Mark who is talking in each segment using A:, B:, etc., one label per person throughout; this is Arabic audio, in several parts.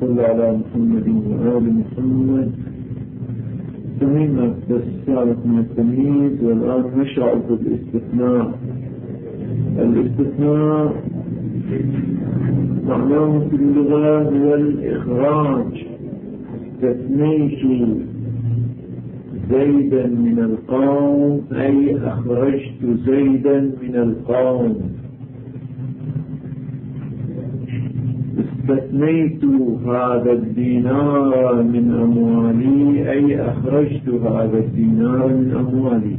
A: صل على محمد وآل محمد. سمعنا السالف من التمييز، والآن نشرع في الاستثناء. الاستثناء معناه في اللغة هو الإخراج. استثنيت زيدا من القوم أي أخرجت زيدا من القوم. استثنيت هذا الدينار من أموالي أي أخرجت هذا الدينار من أموالي.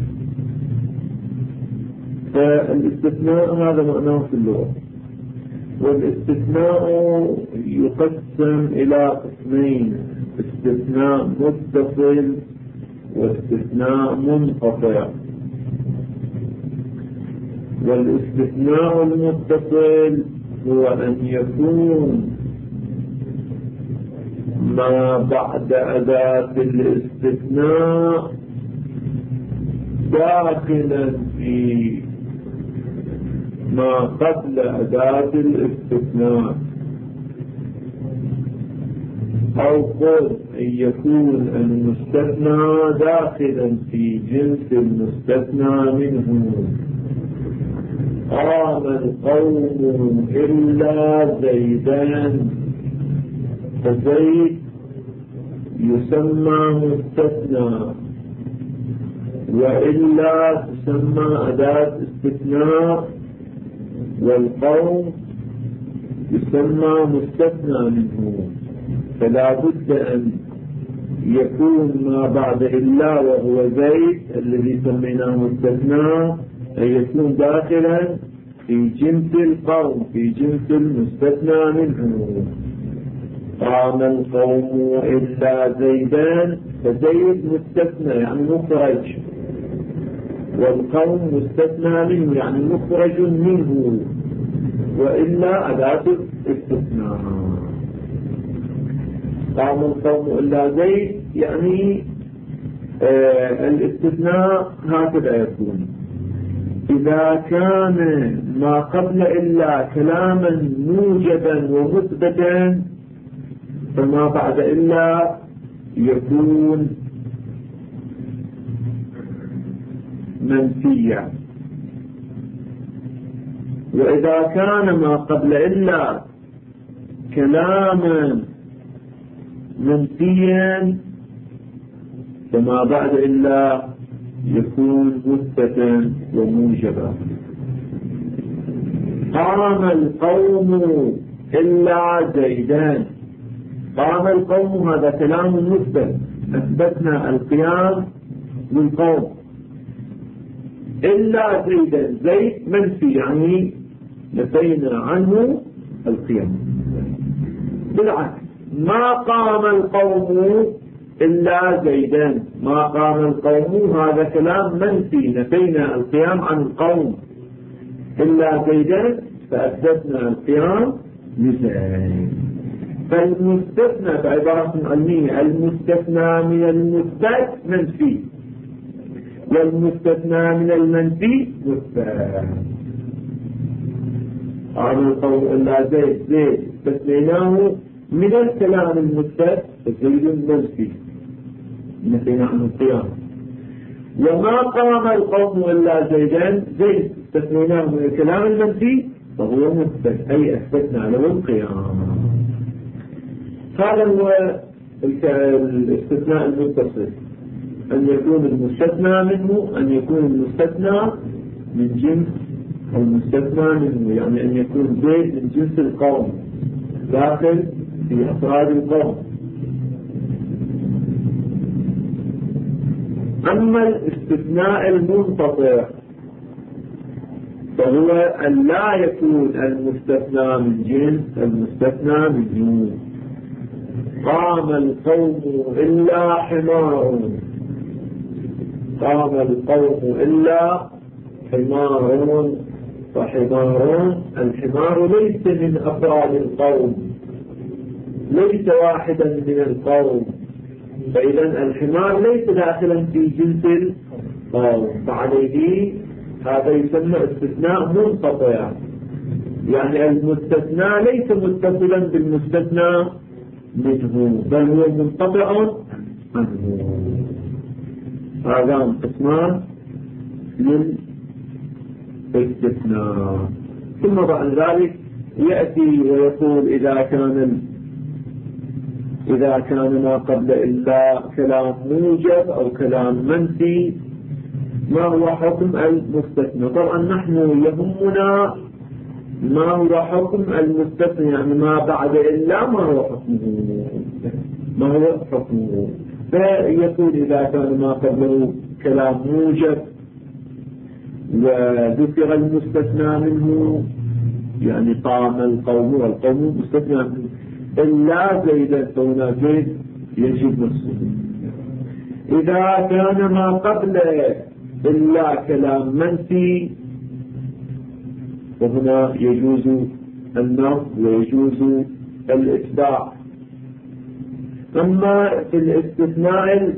A: فالاستثناء هذا معناه في اللغة. والاستثناء يقسم إلى قسمين: استثناء متصل واستثناء منقطع. والاستثناء المتصل هو أن يكون ما بعد أداة الاستثناء داخلا في ما قبل أداة الاستثناء، أو قل أن يكون المستثنى داخلا في جنس المستثنى منه. قام القوم إلا زيدان، فزيد يسمى مستثنى، وإلا تسمى أداة استثناء، والقوم يسمى مستثنى منه. فلا بد أن يكون ما بعد إلا وهو زيد الذي سميناه مستثنى أن يكون داخلا في جنس القوم، في جنس المستثنى منه. قام القوم إلا زيدان، فزيد مستثنى يعني مخرج، والقوم مستثنى منه يعني مخرج منه، وإلا أداة استثناء. قام القوم إلا زيد يعني الاستثناء هكذا يكون: إذا كان ما قبل إلا كلاما موجبا ومثبتا فما بعد إلا يكون منفيا. وإذا كان ما قبل إلا كلاما منفيا فما بعد إلا يكون مثبتا وموجبا. قام القوم إلا زيدان. قام القوم هذا كلام مثبت، أثبتنا القيام للقوم. إلا زيدا، زيد منفي يعني نفينا عنه القيام. بالعكس، ما قام القوم إلا زيدان، ما قام القوم هذا كلام منفي نفينا القيام عن القوم. إلا زيدان فأثبتنا القيام لزيد. فالمستثنى بعبارة علمية المستثنى من المثبت منفي، والمستثنى من المنفي مثبت. قام القوم إلا زيد، زيد استثنيناه من الكلام المثبت فزيد منفي نفينا عن القيام. وما قام القوم إلا زيدان، زيد استثنيناه من الكلام المنفي فهو مثبت أي أثبتنا له القيام. هذا هو الاستثناء المتصل: أن يكون المستثنى منه، أن يكون المستثنى من جنس المستثنى منه، يعني أن يكون زيد من جنس القوم داخل في أفراد القوم. أما الاستثناء المنقطع فهو أن لا يكون المستثنى من جنس المستثنى منه. قام القوم إلا حمار. قام القوم إلا حمار. فحمار، الحمار ليس من أفراد القوم، ليس واحدا من القوم، فإذا الحمار ليس داخلا في جنس القوم، فعليه هذا يسمى استثناء منقطع. يعني المستثنى ليس متصلا بالمستثنى منه بل هو منقطع عنه. هذان قسمان للاستثناء. ثم بعد ذلك يأتي ويقول إذا كان ما قبل إلا كلام موجب أو كلام منفي ما هو حكم المستثنى. طبعا نحن يهمنا ما هو حكم المستثنى، يعني ما بعد إلا ما هو حكمه. فيقول إذا كان ما قبله كلام موجب وذكر المستثنى منه، يعني قام القوم والقوم مستثنى منه إلا زيدا، فهنا زيد يجب نصه. إذا كان ما قبل إلا كلام منفي وهنا يجوز النص ويجوز الإتباع. أما في الاستثناء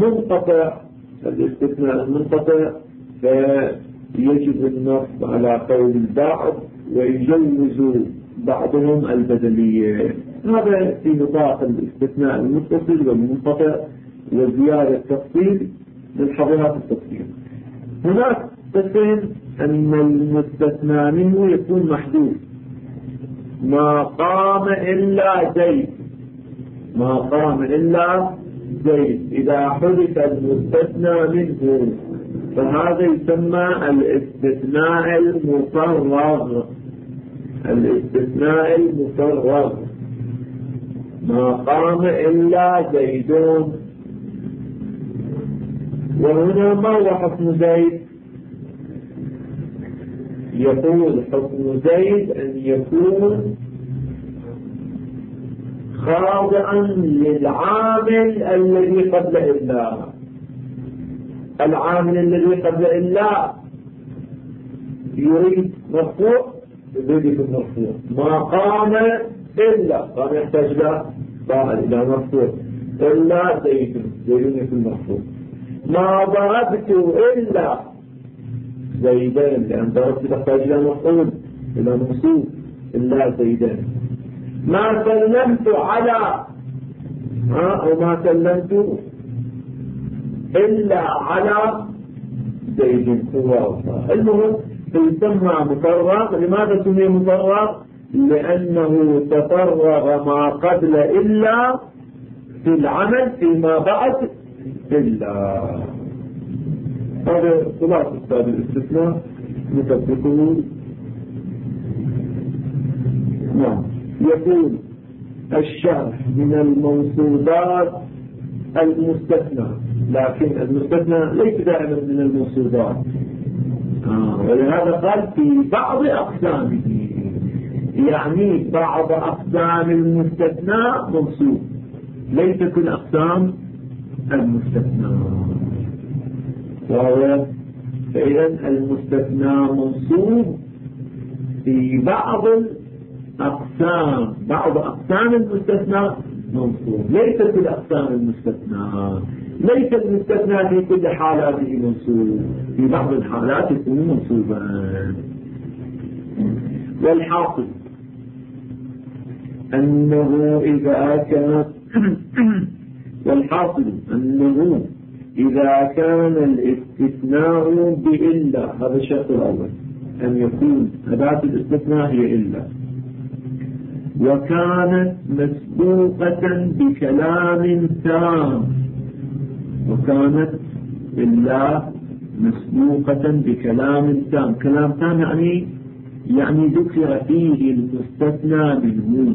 A: المنقطع فيجب النص على قول البعض ويجوز بعضهم البدلية. هذا في نطاق الاستثناء المتصل والمنقطع وزيادة تفصيل للحظات التفصيل. هناك قسم أن المستثنى منه يكون محدود، ما قام إلا زيد، إذا حدث المستثنى منه فهذا يسمى الاستثناء المفرغ. ما قام إلا زيدون. وهنا ما هو حكم زيد؟ يقول حكم زيد أن يكون خاضعا للعامل الذي قبل إلا. العامل الذي قبل إلا يريد مرفوع، يريد المرفوع. ما قام إلا قام يحتاج له فاعل إلى مرفوع إلا زيد يكون مرفوع. ما ضربت إلا زيدان، لأن ضربت تحتاج إلى مفعول إلى منصوب إلا زيدان. ما سلمت على أو ما سلمت إلا على زيد. المهم يسمى مفرغ. لماذا سمي مفرغ؟ لأنه تفرغ ما قبل إلا في العمل فيما بعد إلا. هذا خلاصة باب الاستثناء نطبقه. نعم. يقول الشرح من الموصوفات المستثنى، لكن المستثنى ليس دائما من الموصوفات، ولهذا قال في بعض أقسامه، يعني بعض أقسام المستثنى منصوب، ليس كل أقسام المستثنى. فإذا المستثنى منصوب في بعض الأقسام، بعض أقسام المستثنى منصوب، ليس كل أقسام المستثنى. ليس المستثنى في كل حالاته منصوب، في بعض الحالات يكون منصوبا. والحاصل أنه إذا كان الاستثناء بإلا، هذا الشرط الأول، أن يكون أداة الاستثناء هي إلا، وكانت مسبوقة بكلام تام، وكانت إلا مسبوقة بكلام تام. كلام تام يعني ذكر فيه المستثنى منه،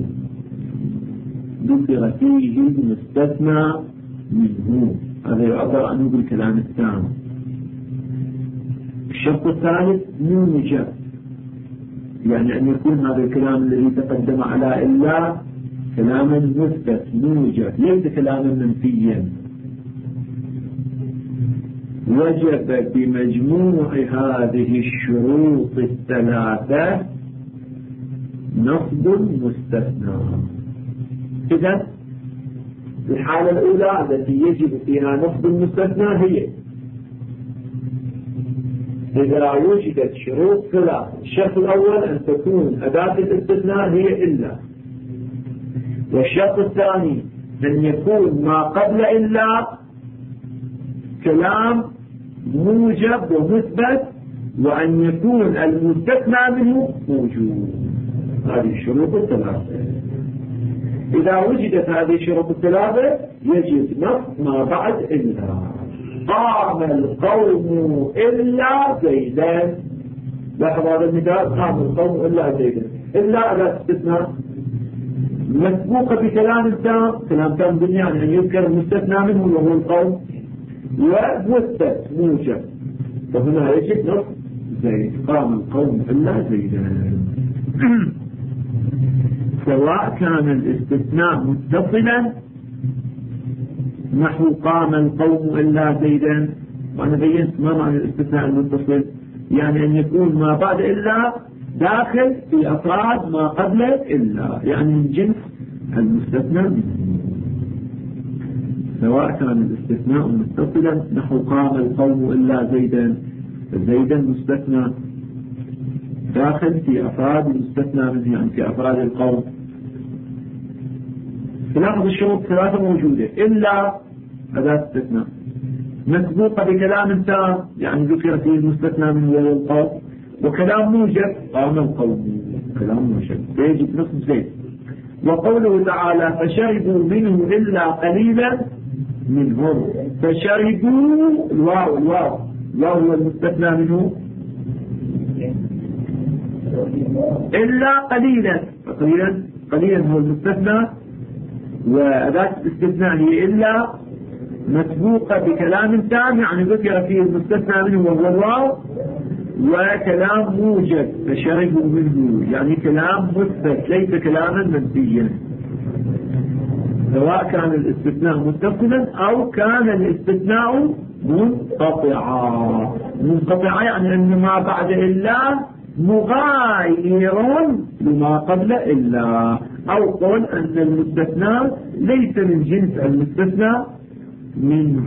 A: ذكر فيه المستثنى منه، هذا يعبر عنه بالكلام التام. الشرط الثالث موجب، يعني أن يكون هذا الكلام الذي تقدم على إلا كلاما مثبت موجب، ليس كلاما منفيا. وجب بمجموع هذه الشروط الثلاثة نصب المستثنى. إذا الحالة الأولى التي يجب فيها نصب المستثنى هي إذا وجدت شروط ثلاثة. الشرط الأول أن تكون أداة الاستثناء هي إلا، والشرط الثاني أن يكون ما قبل إلا كلام موجب ومثبت، وأن يكون المستثنى منه موجود. هذه الشروط الثلاثة. إذا وجدت هذه الشروط الثلاثة يجب نص ما بعد إلا. قام القوم إلا زيدا. لاحظ هذا المثال، قام القوم إلا زيدا. إلا أداة استثناء مسبوقة بكلام تام. كلام تام دنيا أن يذكر المستثنى منه وهو القوم، ومثبت موجب، فهنا يجب نص زيد. قام القوم إلا زيدا. سواء كان الاستثناء متصلا نحو قام القوم إلا زيدا. وأنا بينت ما معنى الاستثناء المتصل، يعني أن يكون ما بعد إلا داخل في أفراد ما قبل إلا، يعني من جنس المستثنى. سواء كان الاستثناء متصلا نحو قام القوم إلا زيدا، زيدا مستثنى داخل في أفراد المستثنى منه، يعني في أفراد القوم. تلاحظ الشروط ثلاثة موجودة. إلا أداة استثناء مسبوقة بكلام تام، يعني ذكر فيه المستثنى منه وهو القوم، وكلام موجب قام القوم، كلام موجب يجب نصف زيد. وقوله تعالى فشربوا منه إلا قليلا منهم. فشربوا الواو هو المستثنى منه، إلا قليلا قليلا هو المستثنى، وأداة الاستثناء هي إلا مسبوقة بكلام تام، يعني ذكر فيه المستثنى منه وهو الواو، وكلام موجب فشربوا منه، يعني كلام مثبت ليس كلاما منفيا. سواء كان الاستثناء متصلا أو كان الاستثناء منقطعا يعني أن ما بعد إلا مغاير لما قبل إلا، أو قول أن المستثنى ليس من جنس المستثنى منه.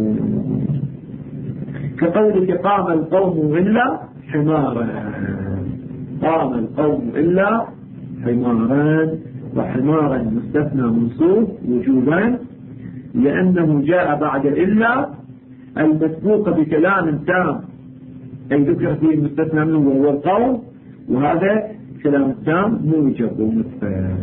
A: كقولك قام القوم إلا حمارا. قام القوم إلا حمارا، وحمارا مستثنى منصوب وجوبا لأنه جاء بعد إلا المسبوق بكلام تام، أي ذكر فيه المستثنى منه وهو القوم، وهذا كلام تام موجب ومثبت.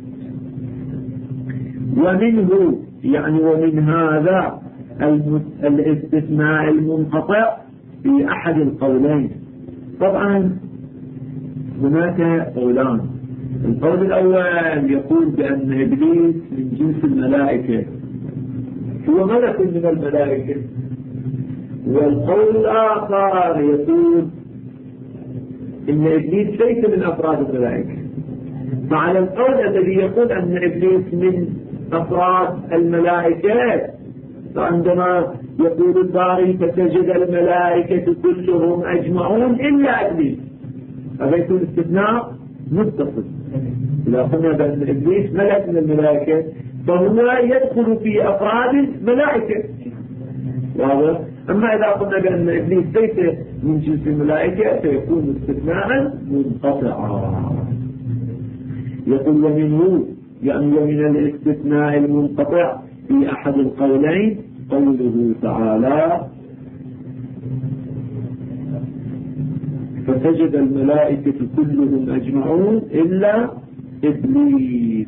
A: ومنه يعني ومن هذا الاستثناء المنقطع في أحد القولين. طبعا هناك قولان. القول الأول يقول بأن إبليس من جنس الملائكة، هو ملك من الملائكة. والقول الآخر يقول إن إبليس ليس من أفراد الملائكة. فعلى القول الذي يقول أن إبليس من أفراد الملائكة، فعندما يقول الباري فسجد الملائكة كلهم أجمعون إلا إبليس، هذا يكون استثناء متصل. إذا قلنا بأن إبليس ملك من الملائكة فهو يدخل في أفراد الملائكة، واضح؟ أما إذا قلنا بأن إبليس ليس من جنس الملائكة فيكون استثناء منقطعا. يقول ومنه يعني ومن الاستثناء المنقطع في أحد القولين قوله تعالى فسجد الملائكة كلهم أجمعون إلا إبليس.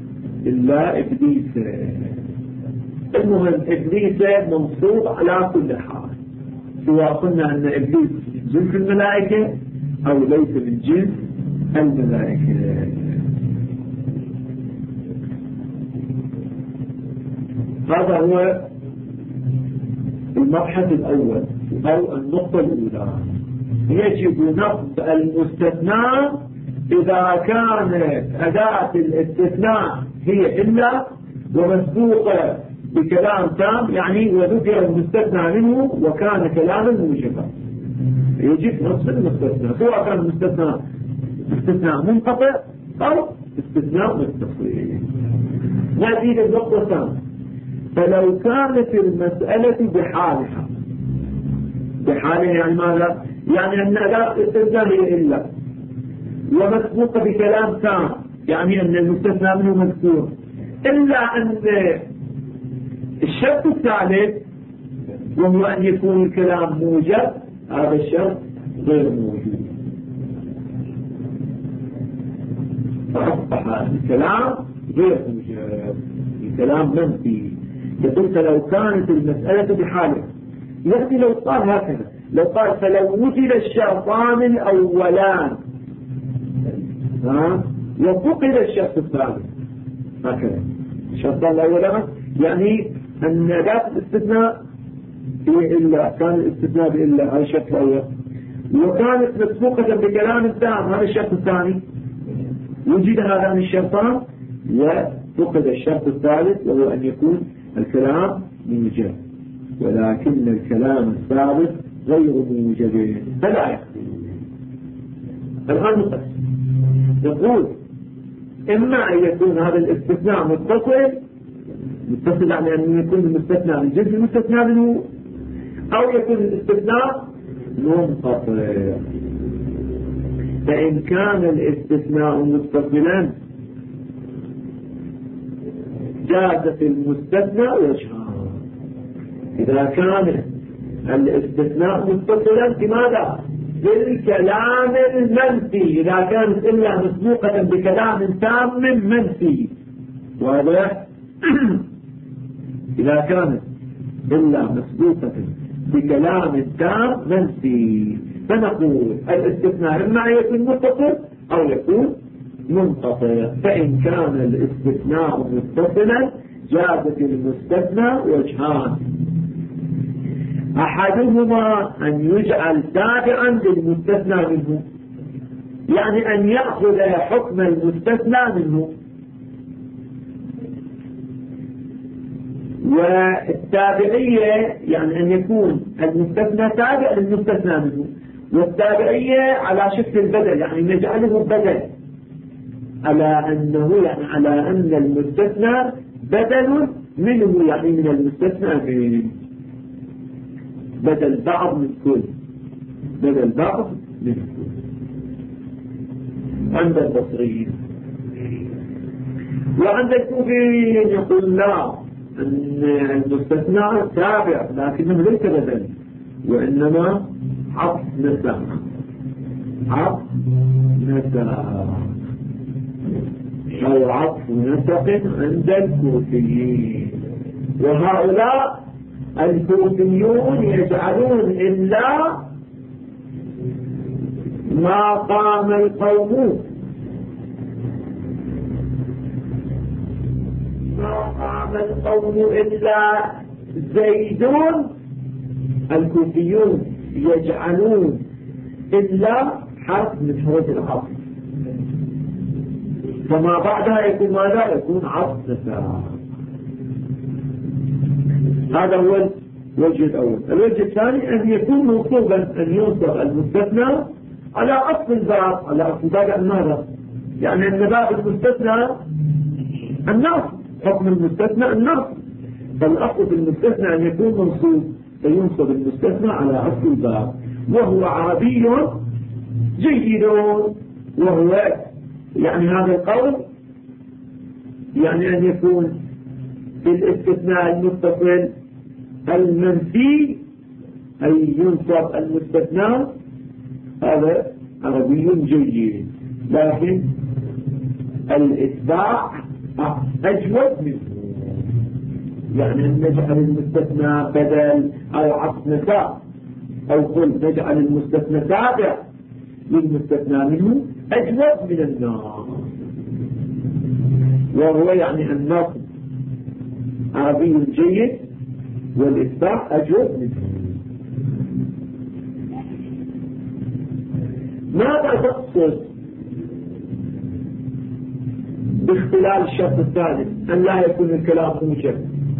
A: المهم إبليس منصوب على كل حال، سواء قلنا أن إبليس جنس الملائكة أو ليس من جنس الملائكة. هذا هو المبحث الأول أو النقطة الأولى. يجب نصب المستثنى إذا كانت أداة الاستثناء هي إلا ومسبوقة بكلام تام، يعني وذكر المستثنى منه وكان كلاما موجبا. يجب نصب المستثنى سواء كان استثناء منقطع أو استثناء متصل. نزيد النقطة الثانية. فلو كانت المسألة بحالها يعني ماذا؟ يعني أن أداة الاستثناء هي إلا ومسبوقة بكلام تام، يعني أن المستثنى منه مذكور إلا أن الشرط الثالث وهو أن يكون الكلام موجب، هذا الشرط غير موجود، فأصبح الكلام غير موجب، الكلام منفي. يقول لو كانت المسألة بحاله، يعني لو قال هكذا، لو قال فلو وجد الشرطان الأولان وفقد الشرط الثالث، هكذا الشرطان الأولان يعني أن ذات الاستثناء إلا، كان الاستثناء بإلا، هذا الشرط الأول، وكانت مسبوقة بكلام تام، هذا الشرط الثاني. وجد هذان الشرطان وفقد الشرط الثالث وهو أن يكون الكلام موجب، ولكن الكلام الثالث غير موجب فلا يخفي. الآن نقسم، نقول إما أن يكون هذا الاستثناء متصل يعني أن يكون المستثنى من جنس المستثنى منه، أو يكون الاستثناء منقطع. فإن كان الاستثناء متصلا جاز في المستثنى وجهان. إذا كان الاستثناء متصلا بماذا؟ بالكلام المنفي، إذا كانت إلا مسبوقة بكلام تام منفي، واضح؟ إذا كانت إلا مسبوقة بكلام تام منفي، فنقول الاستثناء إما يكون متصل أو يكون منقطع. فإن كان الاستثناء متصلا جاز في المستثنى وجهان، أحدهما أن يجعل تابعا للمستثنى منه، يعني أن يأخذ حكم المستثنى منه، والتابعية يعني أن يكون المستثنى تابع للمستثنى منه، والتابعية على شكل البدل، يعني نجعله بدل على أنه يعني على أن المستثنى بدل منه، يعني من المستثنى منه، بدل بعض من كل، بدل بعض من كل. عند البصريين. وعند الكوفيين يقول لا، أن المستثنى تابع لكنه ليس بدل، وإنما عطف نسق، عطف نسق أو عطف نسق عند الكوفيين. وهؤلاء الكوفيون يجعلون إلا ما قام القوم، ما قام القوم إلا زيدون. الكوفيون يجعلون إلا حرف من حروف العطف، فما بعدها يكون ماذا؟ يكون عطف نسق. هذا هو الوجه الأول. الوجه الثاني أن يكون منصوبا، أن ينصب المستثنى على أصل الباب، على أصل الباب ماذا؟ يعني أن باب المستثنى النصب، حكم المستثنى النصب، فالأصل في المستثنى أن يكون منصوب، فينصب المستثنى على أصل الباب. وهو عربي جيد، وهو يعني هذا القول يعني أن يكون في الاستثناء المتصل المنفي أي ينصب المستثنى، هذا عربي جيد، لكن الإتباع أجود منه، يعني أن نجعل المستثنى بدل أو عطف نسق، أو قل نجعل المستثنى تابع للمستثنى منه أجود من النار. وهو يعني النصب عربي جيد والإتباع أجود منه. ماذا تقصد باختلال الشرط الثالث؟ أن لا يكون الكلام موجب،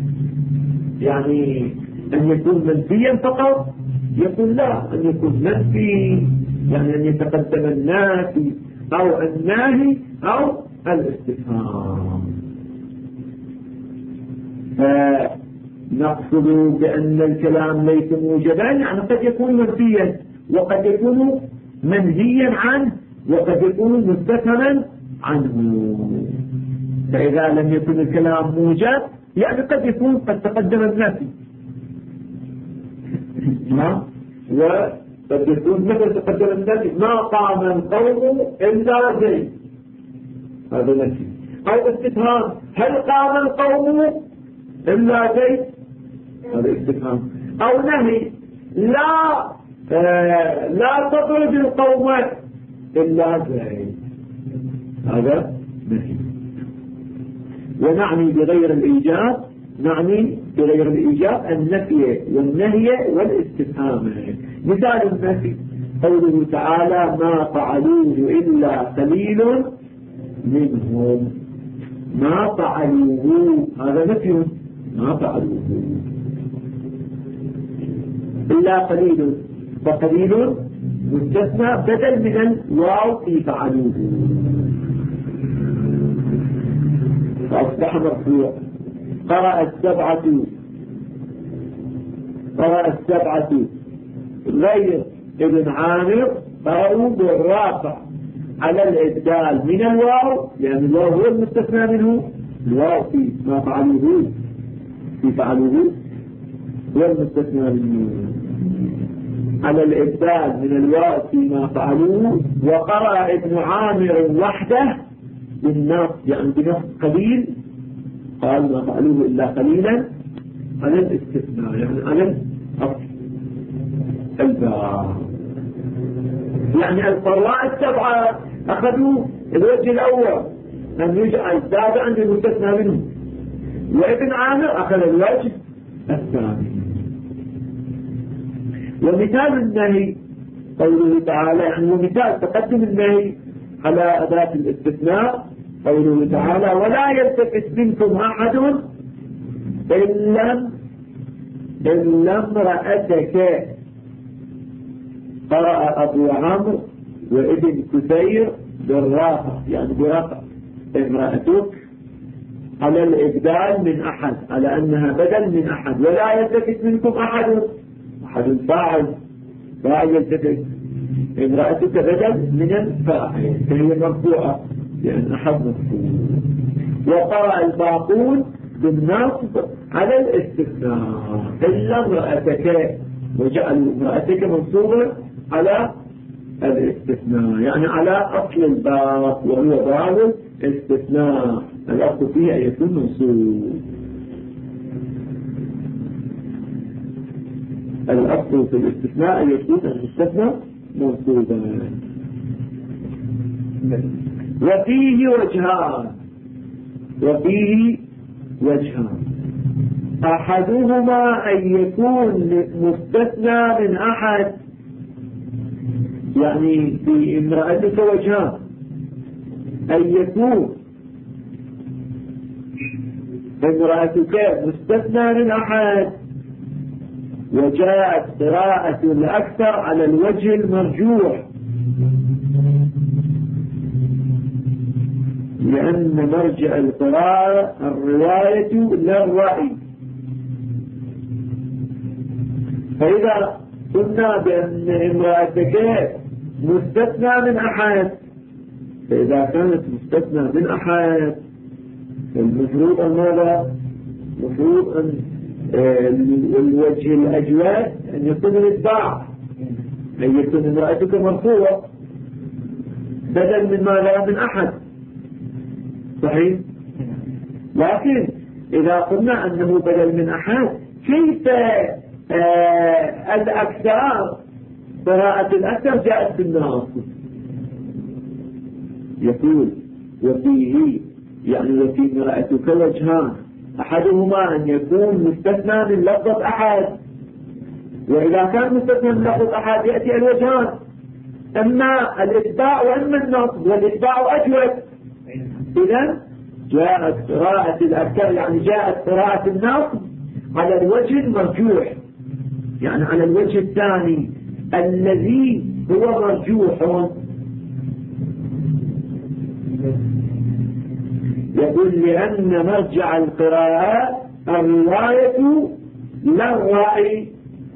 A: يعني أن يكون منفيا فقط؟ يقول لا، أن يكون منفي يعني أن يتقدم النافي أو الناهي أو الاستفهام. فنقصد بأن الكلام ليس موجبا، يعني قد يكون منفيا وقد يكون منهيا عنه وقد يكون مستفهما عنه. فإذا لم يكن الكلام موجب يعني قد يكون قد تقدم النفي وقد يكون مثل تقدم النفي ما قام القوم إلا زيد هذا نفي أو استفهام هل قام القوم إلا زيد هذا استفهام أو نهي لا تطرد القوم إلا زيد هذا نهي. ونعني بغير الإيجاب نعني بغير الإيجاب النفي والنهي والاستفهام. مثال النفي قوله تعالى ما فعلوه إلا قليل منهم ما فعلوه هذا نفي ما فعلوه إلا قليل فقليل مستثنى بدل من الواو في فعلوه فأصبح مرفوع. قرأ السبعة غير ابن عامر قرأوا بالرافع على الإبدال من الواو لأن الواو هو المستثنى منه الواو في ما فعلوه هو المستثنى منه على الإبدال من الواو فيما فعلوه. وقرأ ابن عامر وحده بالنص يعني بنص قليل قال ما فعلوه إلا قليلا على الاستثناء يعني على الباب. يعني القراء السبعة أخذوا الوجه الأول أن يجعل زاد عند المستثنى منه وابن عامر أخذ الوجه الثاني. ومثال النهي قوله تعالى يعني ومثال تقدم النهي على أداة الاستثناء قوله تعالى ولا يلتفت منكم أحد إلا امرأتك. قرأ أبو عمرو وابن كثير بالرافع يعني برفع امرأتك على الإبدال من أحد على أنها بدل من أحد. ولا يلتفت منكم أحد فاعل يلتفت امرأتك بدل من الفاعل فهي مرفوعة لأن أحد مرفوع. وقرأ الباقون بالنصب على الاستثناء إلا امرأتك وجعلوا امرأتك منصوبة على الاستثناء يعني على أصل الباب وهو باب الاستثناء الأصل فيه أن يكون منصوب. الأصل في الاستثناء أن يكون المستثنى منصوبا. وفيه وجهان أحدهما أن يكون مستثنى من أحد يعني في امرأتك وجهان أن يكون امرأتك مستثنى من أحد وجاءت قراءة الأكثر على الوجه المرجوح لأن مرجع القراءة الرواية لا الرأي. فإذا قلنا بأن امرأتك مستثنى من أحد فإذا كانت مستثنى من أحد المفروض أن ماذا؟ المفروض أن الوجه الأجواد أن يكون الإتباع أن يكون امرأتك مرفوعة بدل من ماذا؟ من أحد صحيح. لكن إذا قلنا أنه بدل من أحد كيف الأكثر قراءة الأكثر جاءت بالناصب يقول وفيه يعني وفي امرأتك وجهان أحدهما أن يكون مستثنى من لفظة أحد وإذا كان مستثنى من لفظة أحد يأتي الوجهان أما الإتباع وأما النصب والإتباع أجود. إذن جاءت قراءة الأكثر يعني جاءت قراءة النصب على الوجه المرجوح يعني على الوجه الثاني الذي هو مرجوح. يقول لأن مرجع القراءة الرواية لا الرأي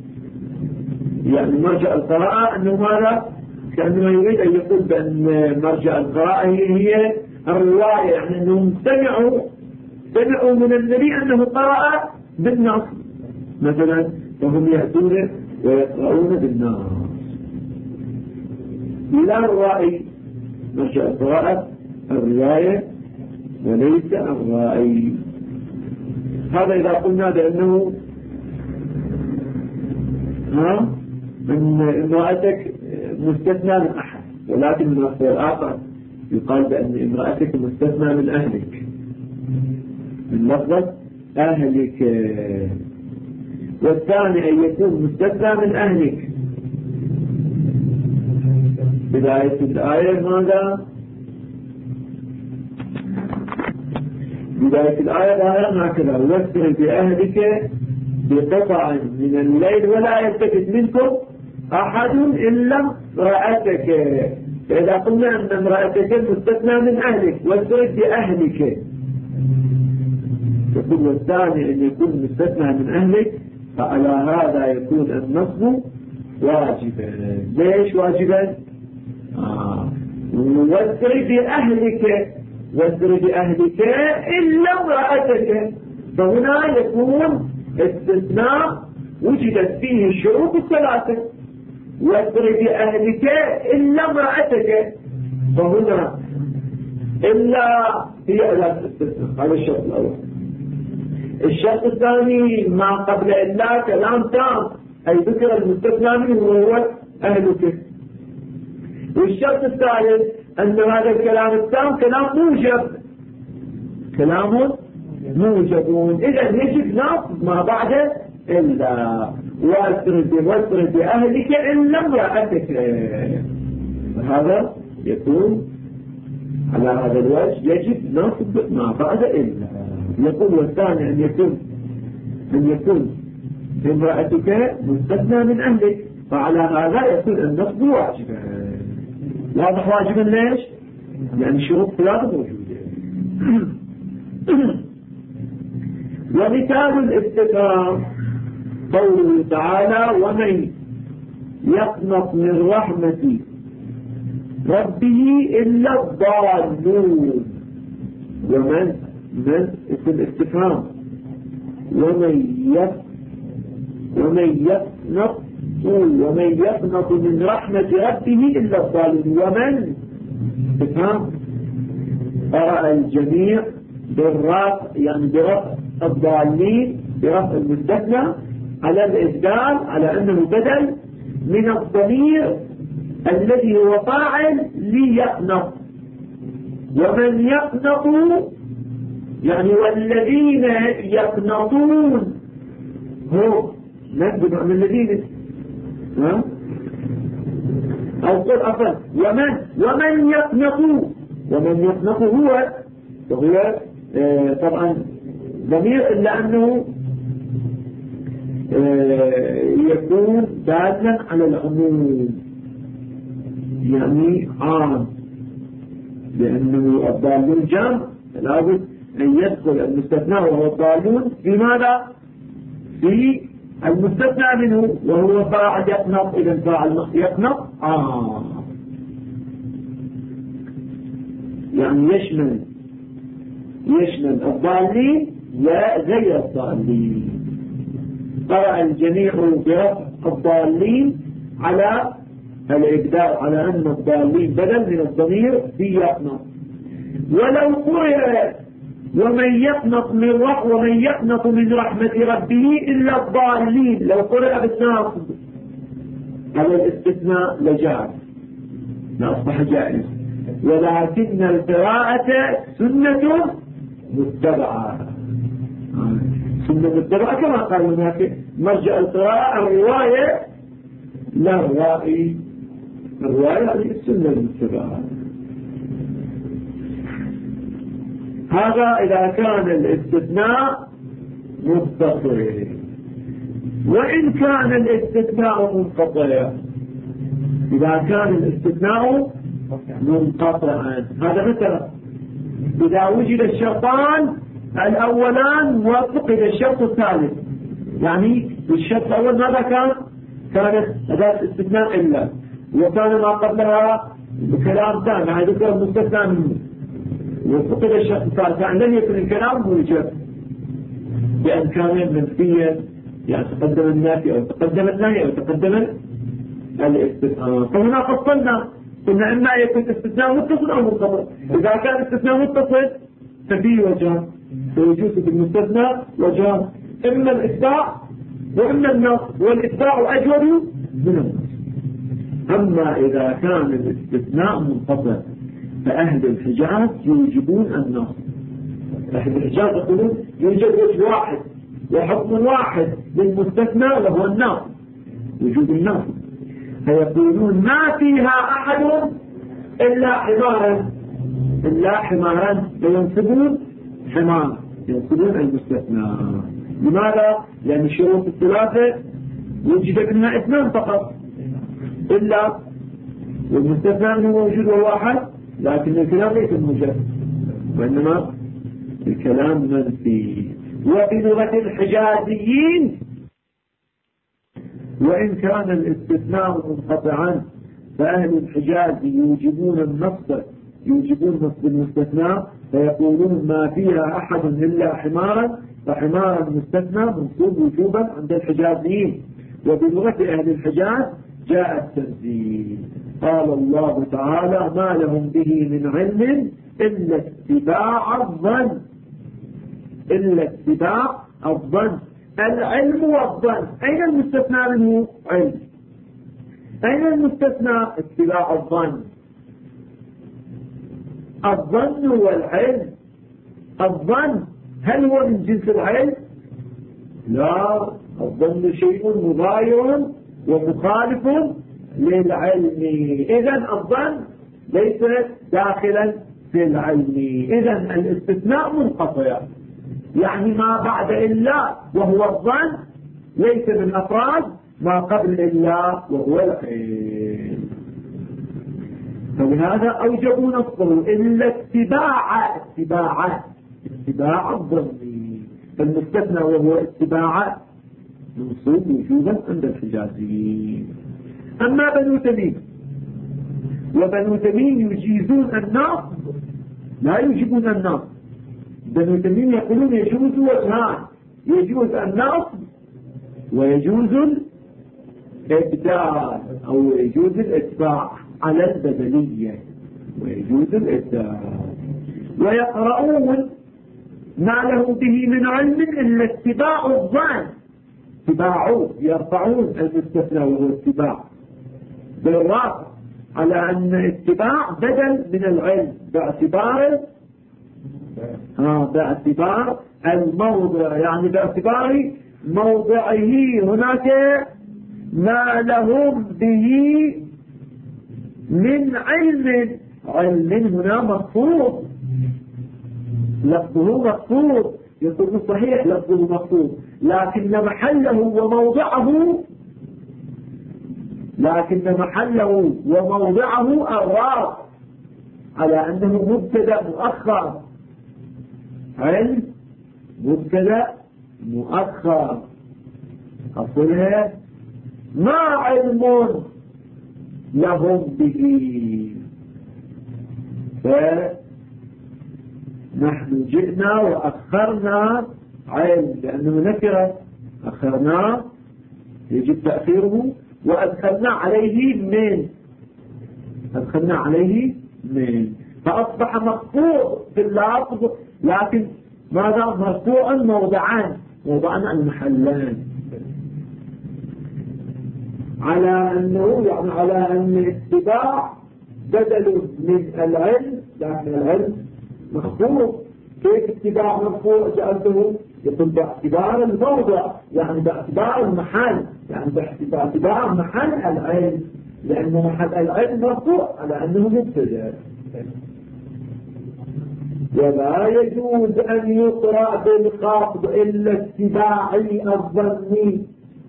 A: يعني مرجع القراءة أنه ماذا كأنه يريد أن يقول بأن مرجع القراءة هي الرواية يعني أنهم سمعوا من النبي أنه قرأ بالنص مثلا، فهم يأتون ويقرؤون بالنص. إلى الرأي مرجع القراءة الرواية وليس الرأي. هذا إذا قلنا بأنه من امرأتك مستثنى من أحد، ولكن من وقت الآخر يقال بأن امرأتك مستثنى من أهلك من لفظة أهلك. والثاني أن يكون مستثنى من أهلك. بداية الآية ماذا؟ بداية الآية ظاهرا هكذا: واسر بأهلك بقطع من الليل ولا يلتفت منكم أحد إلا امرأتك. فإذا قلنا أن امرأتك مستثنى من أهلك واسر بأهلك، يقول والثاني أن يكون مستثنى من أهلك، فعلى هذا يكون النصب واجبا. ليش واجبا؟ واسر بأهلك، واسر بأهلك إلا امرأتك، فهنا يكون استثناء وجدت فيه الشروط الثلاثة. واسر بأهلك إلا امرأتك، فهنا إلا هي أداة الاستثناء. هذا الشرط الأول. الشرط الثاني ما قبل إلا كلام تام، أي ذكر المستثنى منه وهو أهلك. والشرط الثالث أن هذا الكلام التام كلام موجب، كلام موجبون، إذا يجب نصب ما بعد إلا. واسر بأهلك إلا امرأتك، هذا يكون على هذا الوجه يجب نصب ما بعد إلا. يقول والثاني أن يكون امرأتك مستثنى من أهلك، فعلى هذا يكون النصب واجبا. واضح واجبا ليش؟ يعني شروط ثلاثة موجودة. ومثال الاستثناء قوله تعالى: ومن يقنط من رحمة ربه إلا الضالون. ومن اسم استفهام، ومن يقنط من رحمة ربه إلا الضالون. ومن استفهام قرأ الجميع بالرفع، يعني برفع الضالين برفع المستثنى على الإبدال، على أنه بدل من الضمير الذي هو فاعل ليقنط. ومن يقنط يعني والذين يقنطون هم نبدأ من الذين أو قل أفضل ومن يقنط هو طبعا ضمير إلا أنه يكون دالا على العموم، يعني عام، لأنه الضالون جمع، لابد أن يدخل المستثنى وهو الضالون في ماذا؟ في المستثنى منه وهو فاعل يقنط. إذا فاعل يقنط يعني يشمل الضالين وغير الضالين. قرأ الجميع برفع الضالين على الإبدال، على أن الضالين بدل من الضمير في يقنط. ولو قرأ ومن يقنط من رحمة ربه إلا الضالين، لو قرأ بالناصب على الاستثناء لجاز، لا أصبح جائز. ولكن القراءة سنة متبعة، سنة متبعة كما قال هناك مرجع القراءة الرواية لا الرائي، الرواية هذه السنة المتبعة. هذا إذا كان الاستثناء متصل. وإن كان الاستثناء منقطع، إذا كان الاستثناء منقطعا، هذا مثلا إذا وجد الشرطان الأولان وفقد الشرط الثالث، يعني الشرط الأول ماذا كانت أداة استثناء إلا، وكان ما قبلها بكلام ثاني، هذا ذكر المستثنى منه. وفقد الشخص الثالث يعني لم يكن الكلام موجب بأن كان منفيا، يعني تقدم النافي أو تقدم النهي أو تقدم الاستثناء. فهنا فصلنا قلنا إما يكون استثناء متصل أو منقطع. إذا كان استثناء متصل ففيه وجهان، ويجوز في المستثنى وجهان، إما الإتباع وإما النصب، والإتباع أجود من النصب. أما إذا كان الاستثناء منقطع فأهل الحجاز يوجبون النصب. أهل الحجاز يقولون يوجد وجه واحد وحكم واحد للمستثنى وهو النصب، وجود النصب. فيقولون ما فيها أحد إلا حمارا، إلا حمارا، فينصبون حمار، ينصبون المستثنى. لماذا؟ لأن الشروط الثلاثة وجد منها اثنان فقط، إلا والمستثنى منه موجود وواحد، لكن الكلام ليس موجود وإنما الكلام منفي. وبلغة الحجازيين وإن كان الاستثناء منقطعا فأهل الحجاز يوجبون النصب، يوجبون نصب المستثنى، فيقولون ما فيها أحد إلا حمارا، فحمارا مستثنى منصوب وجوبا عند الحجازيين. وبلغة أهل الحجاز جاء التنزيل. قال الله تعالى ما لهم به من علم إلا اتباع الظن، إلا اتباع الظن. العلم والظن، أين المستثنى منه؟ علم. أين المستثنى؟ اتباع الظن. الظن والعلم، الظن هل هو من جنس العلم؟ لا، الظن شيء مغاير ومخالف للعلم، إذن الظن ليس داخلا في العلم. إذن الاستثناء منقطع، يعني ما بعد إلا وهو الظن ليس من أفراد ما قبل إلا وهو العلم. فلهذا أوجبوا نصبه إلا اتباع الظن. فالمستثنى وهو اتباع منصوب وجوبا عند الحجازيين. أما بنو تميم، وبنو تميم يجيزون النصب لا يجيبون النصب. بنو تميم يقولون يجوز وجهان، يجوز النصب ويجوز الإبدال أو يجوز الإتباع على البدلية، ويجوز الإبدال. ويقرؤون ما له به من علم إلا اتباع الظن، اتباعوا، يرفعون المستثنى وهو اتباع بالرفع على أن اتباع بدل من العلم باعتبار الموضع، يعني باعتبار موضعه. هناك ما لهم به من علم، علم هنا مخفوض، لفظه مخفوض، يكون صحيح لفظه مخفوض، لكن محله الراء على أنه مبتدأ مؤخر. علم مبتدأ مؤخر، أصلها ما علم لهم به. فنحن جئنا وأخرنا علم لأنه نكرة، أخرنا يجب تأخيره، وأدخلنا عليه من فأصبح مقطوع في اللفظ، لكن ماذا؟ مرفوعا موضعان المحلان، على أنه يعني على أن الاتباع بدل من العلم، لكن العلم مخفوض. كيف اتباع مرفوع جعلته؟ يقول باعتبار الموضع، يعني باعتبار المحل، يعني باعتبار محل العلم، لأن محل العلم مرفوع على أنه مبتدأ. ولا يجوز أن يقرأ بالخفض إلا اتباعي الظني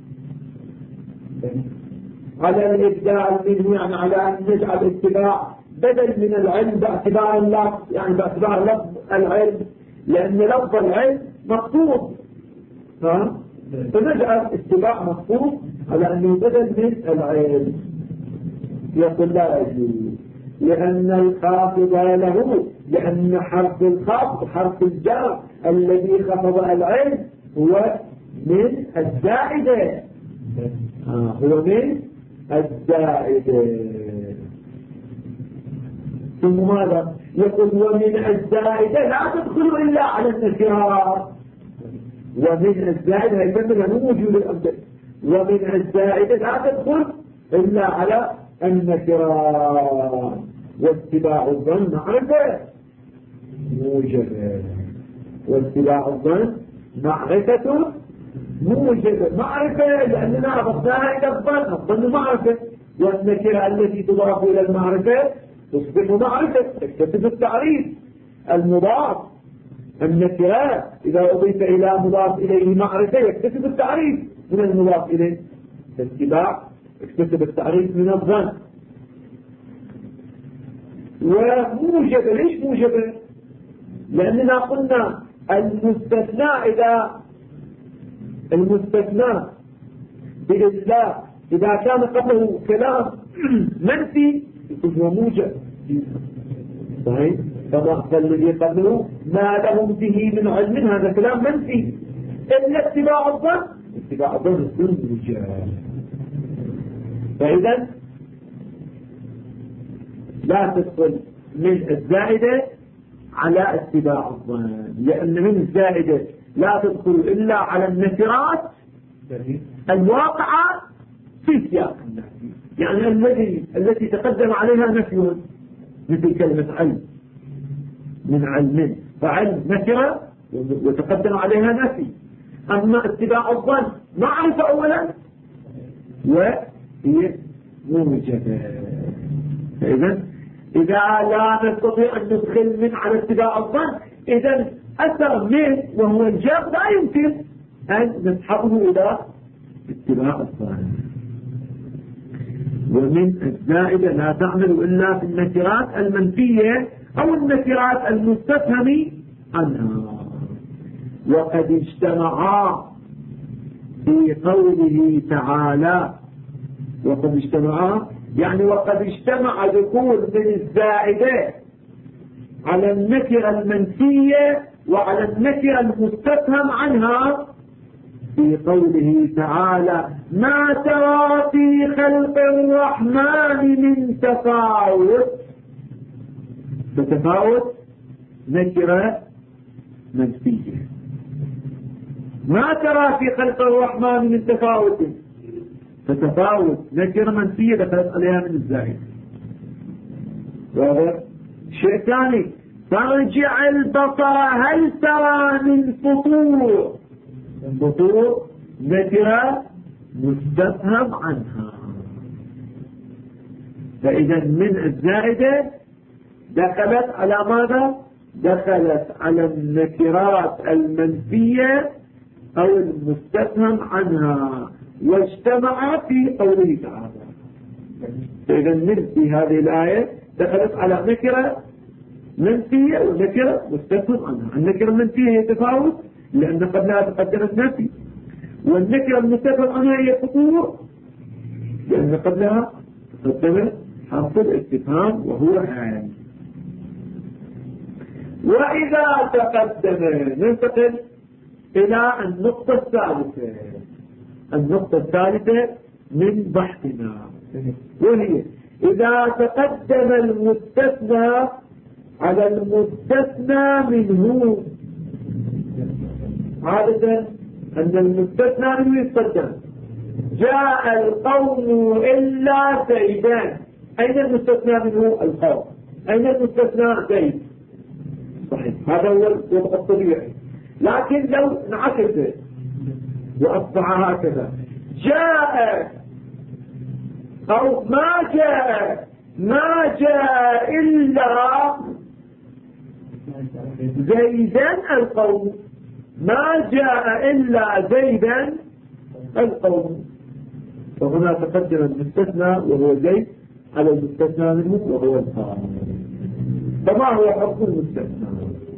A: على الإبدال منه، يعني على أن نجعل اتباع بدل من العلم باعتبار اللفظ، يعني باعتبار لفظ العلم، لأن لفظ العلم مخفوض، فنجعل اتباع مخفوض على أنه بدل من العلم. يقول لا يجوز، لأن الخافض له لأن حرف الخفض حرف الجر الذي خفض العين هو من الزائدة، هو من الزائدة. ثم ماذا يقول؟ ومن الزائدة لا تدخل إلا على النكرات. ومن الزائدة يكملها مو موجود الأمثل. ومن الزائدة لا تدخل إلا على النكرات. واتباع الظن معرفة موجبة. واتباع الظن معرفة موجبة. معرفة لأننا أضفناها إلى الظن. الظن معرفة، والنكرة التي تضاف إلى المعرفة تصبح معرفة تكتسب التعريف. المضاف النكرة إذا أضيف إلى مضاف إليه معرفة يكتسب التعريف من المضاف إليه. الاتباع يكتسب التعريف من الظن. وموجبة. ليش موجبة؟ لأننا قلنا المستثنى بإذن إذا كان قبله كلام منفي يكون هو موجب. صحيح؟ فالذي قبله ما لهم به من علم هذا كلام منفي. إلا اتباع الظن يكون موجب. فإذا لا تدخل من الزائدة على اتباع الظن، لأن من الزائدة لا تدخل إلا على النكرات الواقعة في سياق النفي. يعني التي تقدم عليها نفي، مثل كلمة علم، من علم، فعلم نكرة وتقدم عليها نفي. أما اتباع الظن معرفة أولا وهي موجبة. فإذا إذا لا نستطيع أن ندخل من على اتباع الظن، إذا أثر من وهو الجاب لا يمكن أن نسحبه إلى اتباع الظن. ومن الزائدة لا تعمل إلا في النكرات المنفية أو النكرات المستفهم عنها. وقد اجتمعا في قوله تعالى، وقد اجتمعا يعني وقد اجتمع دخول من الزائدة على النكرة المنفية وعلى النكرة المستفهم عنها في قوله تعالى ما ترى في خلق الرحمن من تفاوت. فتفاوت نكرة منفية. ما ترى في خلق الرحمن من تفاوت، فتفاوت نكرة منفية دخلت عليها من الزائد. واضح؟ شيء ثاني فارجع البصر هل ترى من فطور. الفطور نكرة مستفهم عنها. فإذا من الزائدة دخلت على ماذا؟ دخلت على النكرات المنفية أو المستفهم عنها، واجتمع في قوله تعالى. فإذا من في هذه الآية دخلت على نكرة منفية ونكرة مستفهم عنها. النكرة المنفية هي تفاوت لأن قبلها تقدمت نفي، والنكرة المستفهم عنها هي فطور لأن قبلها تقدمت حرف الاستفهام وهو عين. وإذا تقدم ننتقل إلى النقطة الثالثة. النقطة الثالثة من بحثنا، وهي إذا تقدم المستثنى على المستثنى منه. عادة أن المستثنى منه يتقدم. جاء القوم إلا زيدان. أين المستثنى منه؟ القوم. أين المستثنى؟ زيد. صحيح، هذا هو الوضع الطبيعي. لكن لو انعكس وأصبح هكذا جاء أو ما جاء إلا زيدا القوم. ما جاء إلا زيدا القوم. فهنا تقدم المستثنى وهو زيد على المستثنى منه وهو القوم. فما هو حكم المستثنى؟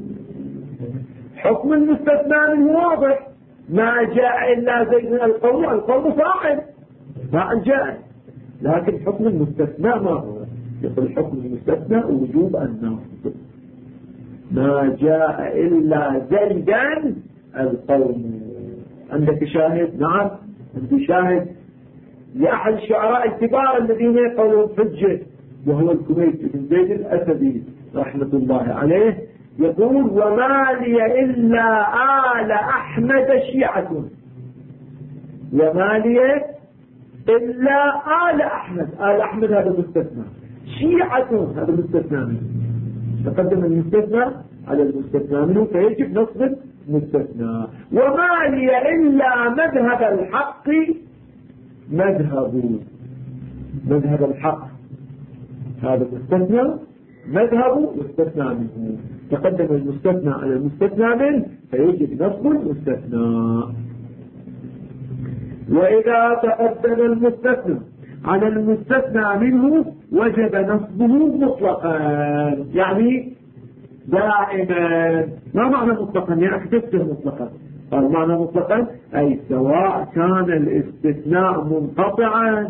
A: حكم المستثنى منه واضح. ما جاء إلا زيد القوم. القوم فاعل جاء. لكن حكم المستثنى ما هو؟ يقول حكم المستثنى وجوب الناصب. ما جاء إلا زيدا القوم. عندك شاهد؟ نعم عندي شاهد لأحد الشعراء الكبار الذين يقولون حجة، وهو الكويت بن زيد الأسدي رحمة الله عليه، يقول وما لي إلا آل أحمد شيعة. وما لي إلا آل أحمد. آل أحمد هذا مستثنى، شيعة هذا مستثنى منه. تقدم المستثنى على المستثنى منه فيجب نصب مستثنى. وما لي إلا مذهب الحق مذهب الحق هذا مستثنى، مذهب مستثنى منه. تقدم المستثنى على المستثنى منه فيجب نصب المستثنى. وإذا تقدم المستثنى على المستثنى منه وجب نصبه مطلقا، يعني دائما. ما معنى مطلقا؟ يعني احدثته مطلقا. قال معنى مطلقا أي سواء كان الاستثناء منقطعا،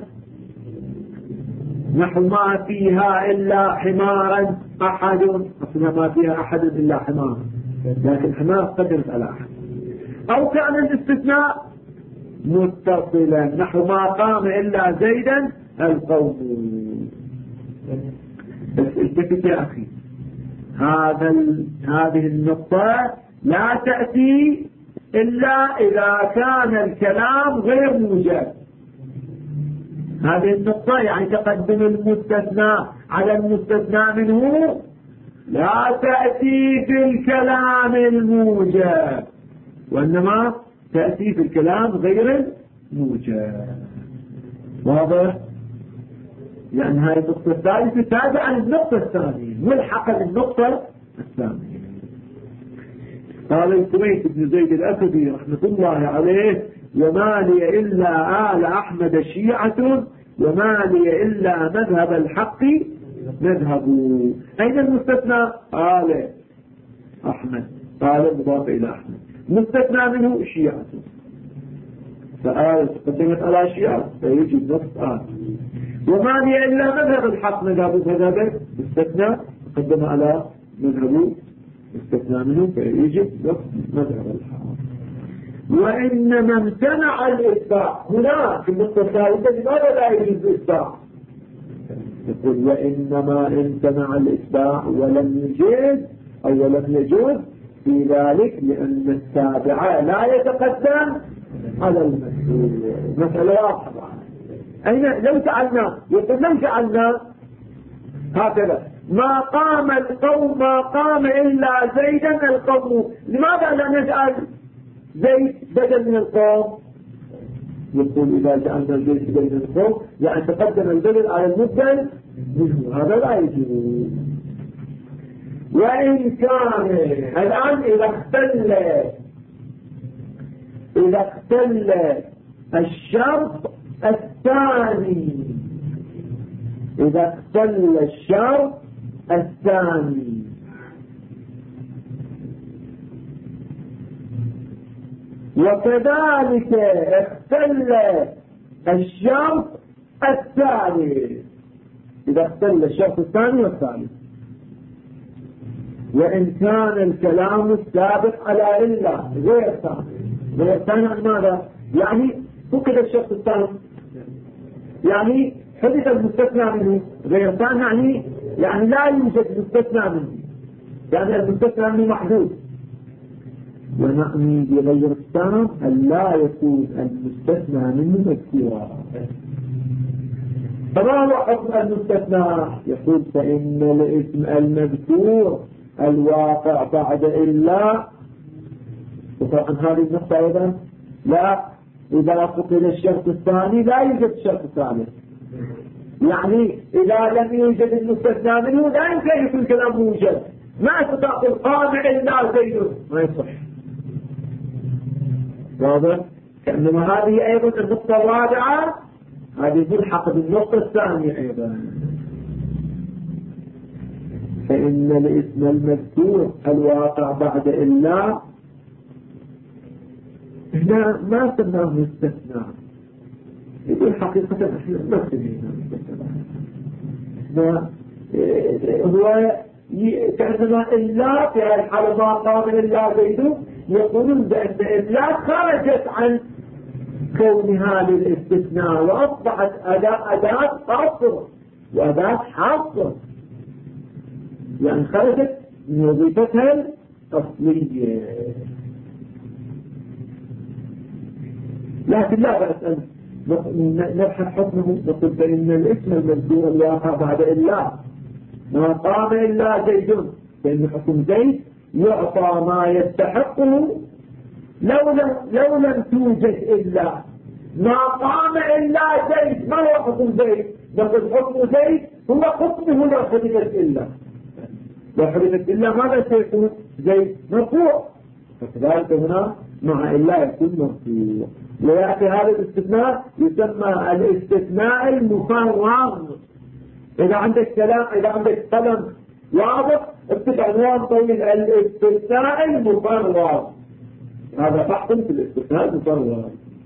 A: نحو ما فيها إلا حمارا أحد، أصلا ما فيها أحد إلا حمار، لكن حمار قدرت على أحد. أو كان الاستثناء متصلا، نحو ما قام إلا زيدا القوم. بس التفت يا أخي، هذه النقطة لا تأتي إلا إذا كان الكلام غير موجب. هذه النقطة يعني تقدم المستثنى على المستثنى منه لا تأتي في الكلام الموجب، وإنما تأتي في الكلام غير الموجب. واضح؟ يعني هذه النقطة الثالثة تابعة عن النقطة الثانية، ملحقة للنقطة الثانية. قال الكويت بن زيد الأسدي رحمة الله عليه وما لي إلا آل أحمد شيعة وما لي إلا مذهب الحق مذهب. أين المستثنى؟ آل أحمد، قال مضاف إلى أحمد، مستثنى منه شيعة، فآل تقدمت على شيعة فيجب نصب آل. وما لي إلا مذهب الحق مذهب، مذهب مستثنى تقدم على مذهب مستثنى منه فيجب نصب مذهب الحق. وإنما امتنع الإتباع هنا في النقطة الثالثة، لماذا لا يجوز الإتباع؟ يقول وإنما امتنع الإتباع ولم يجوز أو ولم يجوز في ذلك لأن التابع لا يتقدم على المسؤول. مسألة واضحة. أين لو جعلنا، يقول لو جعلنا هكذا ما قام القوم ما قام إلا زيدا القوم، لماذا لا نجعل زيد بدل من القوم؟ يقول إذا جعلنا زيد بدل من القوم يعني تقدم البدل على المبدل منه، هذا لا يجوز. وإن كان الآن إذا اختل الشرط الثاني، إذا اختل الشرط الثاني وكذلك اختل الشرط الثالث، إذا اختل الشرط الثاني والثالث، وإن كان الكلام السابق على إلا غير ثاني. غير ثاني عن ماذا؟ يعني فقد الشرط الثاني، يعني حدث المستثنى منه. غير ثاني يعني لا يوجد مستثنى منه، يعني المستثنى منه محدود. ونعني بغير الثاني أن لا يكون المستثنى منه مذكورا. فما هو حكم المستثنى؟ يقول فإن الاسم المذكور الواقع بعد إلا. وطبعا هذه النقطة أيضا لا، إذا فقد الشرط الثاني لا يوجد الشرط الثالث، يعني إذا لم يوجد المستثنى منه لا يمكن يكون كلام موجد. ما تطاق القامع إلا زيد، ما يصح. واضح؟ كأنما هذه أيضا النقطة الرابعة، هذه ملحقة بالنقطة الثانية أيضا. فإن الاسم المذكور الواقع بعد إلا هنا ما سماه مستثنى. يقول حقيقة احنا ما سميناه مستثنى، هو كأنما إلا في الحالة ما قام إلا زيد يقولون بأن إلا خرجت عن كونها للاستثناء وأصبحت أداة حصر وأداة حصر، يعني خرجت من وظيفتها الأصلية. لكن لا بأس أن نبحث حكمه. نقول فإن الاسم المذكور الواقع بعد إلا ما قام إلا زيد، فإن حكم زيد يعطى ما يستحقه لو لم توجد إلا ما قام إلا زيد. ما هو حكم زيد؟ نقول حكم زيد هو حكمه لو حدثت إلا. لو حدثت إلا ماذا سيكون؟ زيد مرفوع، فكذلك هنا مع إلا يكون مرفوع. ويأتي هذا الاستثناء يسمى الاستثناء المفرغ. إذا عندك كلام، إذا عندك قلم واضح اكتب عنوان طويل الاستثناء المفرغ. هذا بحث في الاستثناء المفرغ.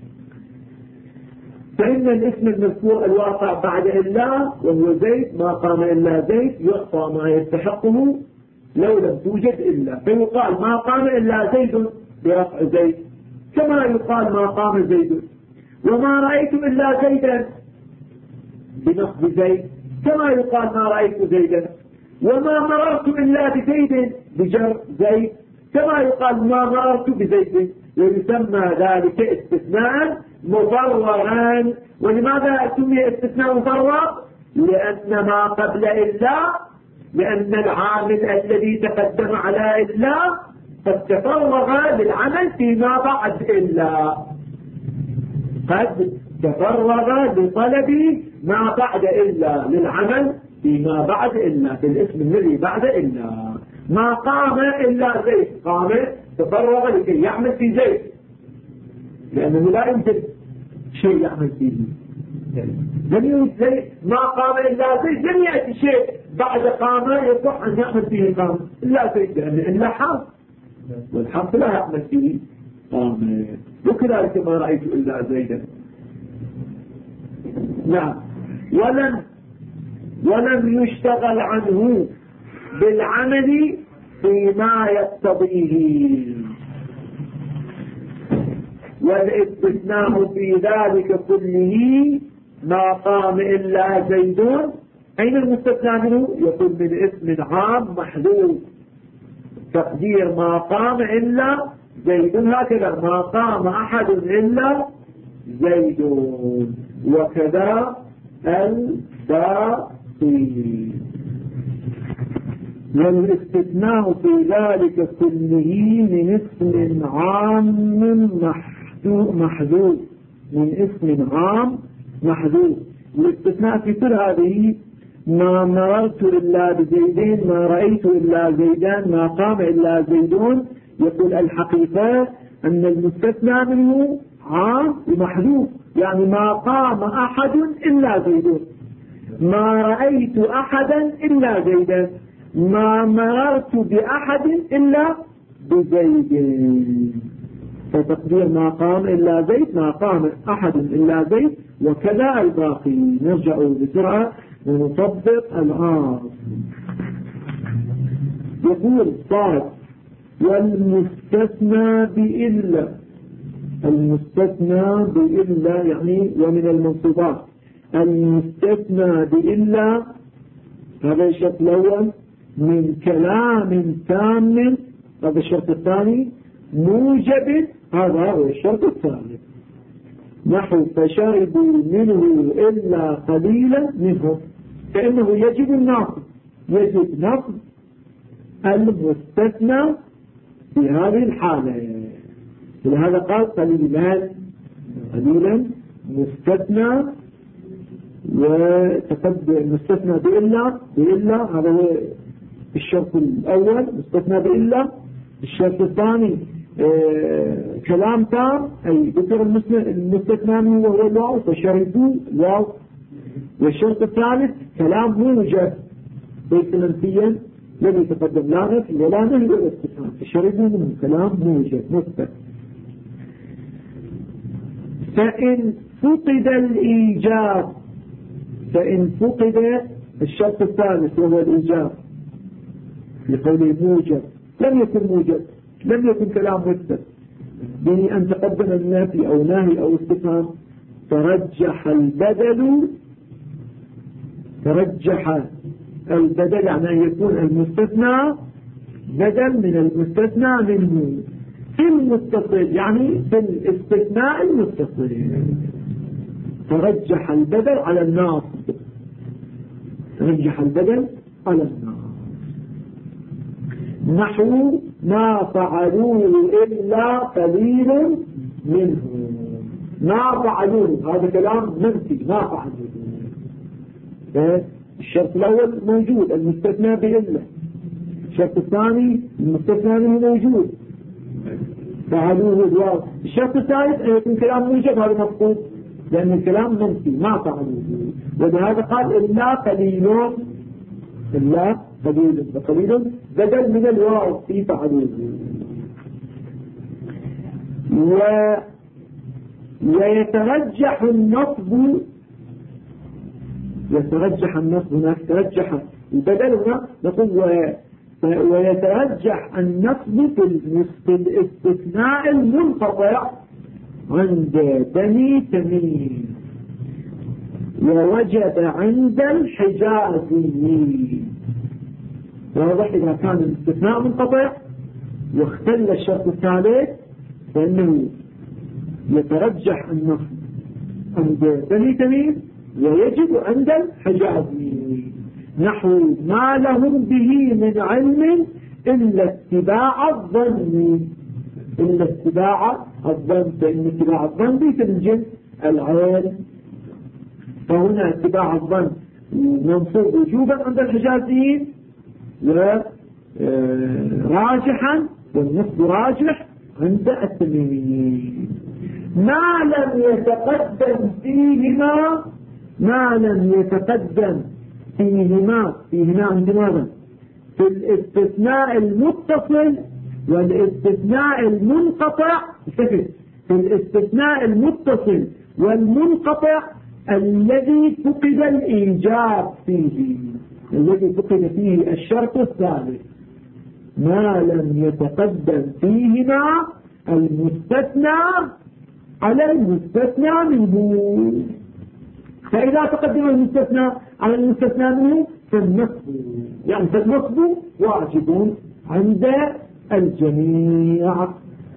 A: فإن الاسم المذكور الواقع بعد إلا وهو زيد ما قام إلا زيد يعطى ما يستحقه لو لم توجد إلا، فيقال ما قام إلا زيد برفع زيد، كما يقال ما قام زيد. وما رأيت إلا زيدا بنصب زيد، كما يقال ما رأيت زيدا. وما مررت إلا بزيد بجر زيد، كما يقال ما مررت بزيد. ويسمى ذلك استثناء مفرغا. ولماذا سمي استثناء مفرغ؟ لأن ما قبل إلا، لأن العامل الذي تقدم على إلا قد تفرغ للعمل فيما بعد إلا، قد تفرغ لطلب ما بعد إلا للعمل فيما بعد إلا، في الاسم الذي بعد إلا. ما قام إلا زيد، قام تفرغ لكي يعمل في زيد، لأنه لا يوجد شيء يعمل فيه. لم يوجد زيد، ما قام إلا زيد، لم يأتي شيء بعد قام يصح أن يعمل فيه قام إلا زيد، لأن إلا حرف، والحرف لا يعمل فيه قام. وكذلك ما رأيت إلا زيدا. نعم. ولم يشتغل عنه بالعمل فيما يقتضيه. والاستثناء في ذلك كله ما قام إلا زيدون. أين المستثنى منه؟ يكون من اسم عام محذوف، تقدير ما قام إلا زيدون، هكذا ما قام أحد إلا زيدون. وكذا الباقي. والاستثناء في ذلك كله من اسم عام محذوف، من اسم عام محذوف. الاستثناء في كل هذه ما مررت إلا بزيدين، ما رأيت إلا زيدان، ما قام إلا زيدون. يقول الحقيقة أن المستثنى منه عام محذوف، يعني ما قام أحد إلا زيدون، ما رأيت أحدا إلا زيدا، ما مررت بأحد إلا بزيد. فتقدير ما قام إلا زيد، ما قام أحد إلا زيد، وكذا الباقي. نرجع بسرعة ونطبق الآن. يقول صاد والمستثنى بإلا. المستثنى بإلا يعني ومن المنصوبات. المستثنى بإلا هذا الشرط الأول من كلام تام، هذا الشرط الثاني موجب، هذا هو الشرط الثالث. نحو فشربوا منه إلا قليلا منه، فإنه يجب النقض، يجب نقض المستثنى في هذه الحالة. ولهذا قال قليلا مستثنى، وتقدم المستثنى بإلا هذا هو الشرط الأول، مستثنى بإلا. الشرط الثاني كلام تام، أي ذكر المستثنى منه وهو الواو، فشربوا الواو. والشرط الثالث كلام موجب ليس منفيا الذي تقدم لا نفي ولا نهي ولا استثناء، فشربوا منه كلام موجب مثبت. فإن فقد الإيجاب، فإن فقد الشرط الثالث وهو الإيجاب، لقوله موجب، لم يكن موجب، لم يكن كلام مثبت، يعني أن تقدم النافي أو ناهي أو استفهام. ترجح البدل يعني أن يكون المستثنى بدل من المستثنى منه في المتصل، يعني في الاستثناء المتصل. ترجح البدل على الناصب، ترجح البدل على الناصب. نحو ما فعلوه إلا قليل منهم. ما فعلوه هذا كلام منفي، ما فعلوه. الشرط الأول موجود المستثنى بإلا، الشرط الثاني المستثنى منه موجود فعلوه الواو. الشرط الثالث أن يكون كلام موجب، هذا مفقود لأن الكلام منفي ما فعلوه. ولهذا قال إلا قليل، إلا قليل، وقليل بدل من الواو في فعلوه. ويترجح النصب، يترجح النصب هناك، ترجح البدل هنا نقول ويترجح النصب في الاستثناء المنقطع عند بني تميم، ووجد عند الحجازيين. واضح إذا كان الاستثناء منقطع واختل الشرط الثالث فإنه يترجح النصب عند بني تميم ويجب عند الحجازيين. نحو ما لهم به من علم إلا اتباع الظن، إلا اتباع الظن، فإن اتباع الظن ليس من جنس العين، فهنا اتباع الظن منصوب وجوبا عند الحجازيين وراجحا، والنصب راجح عند التميميين. ما لم يتقدم فيهما، ما لم يتقدم فيهما عند ماذا؟ في الاستثناء المتصل والاستثناء المنقطع. في الاستثناء المتصل والمنقطع الذي فقد الإيجاب فيه، الذي فقد فيه الشرط الثالث. ما لم يتقدم فيهما المستثنى على المستثنى منه. فإذا تقدم المستثنى على المستثنى منه فالنصب، يعني فالنصب واجب عند الجميع.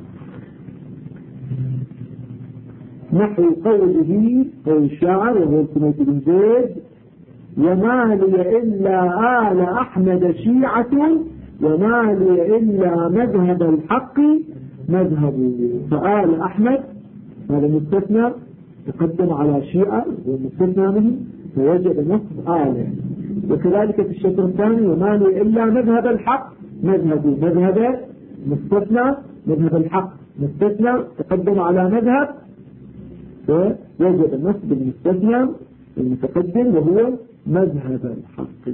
A: نحو قوله قول الشاعر وهو الكنيت بن زيد: وما لي إلا آل أحمد شيعة وما لي إلا مذهب الحق مذهب. فآل أحمد هذا مستثنى تقدم على شيعة والمستثنى منه فوجد نصب آل. وكذلك في الشطر الثاني: وما لي إلا مذهب الحق مذهب. مذهب مستثنى، مذهب الحق مستثنى تقدم على مذهب فوجد نصب المستثنى المتقدم وهو مذهب الحق.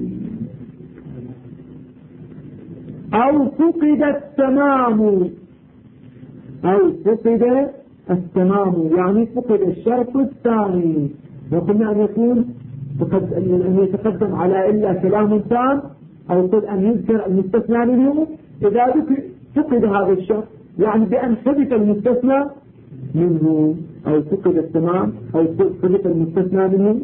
A: أو فقد التمام، أو فقد التمام يعني فقد الشرط الثاني. وقلنا أن يكون أن يتقدم على إلا كلام تام، أو قل أن يذكر المستثنى منه إذا فقد هذا الشرط، يعني بأن حدث المستثنى منه، أو فقد التمام أو فقد المستثنى منه.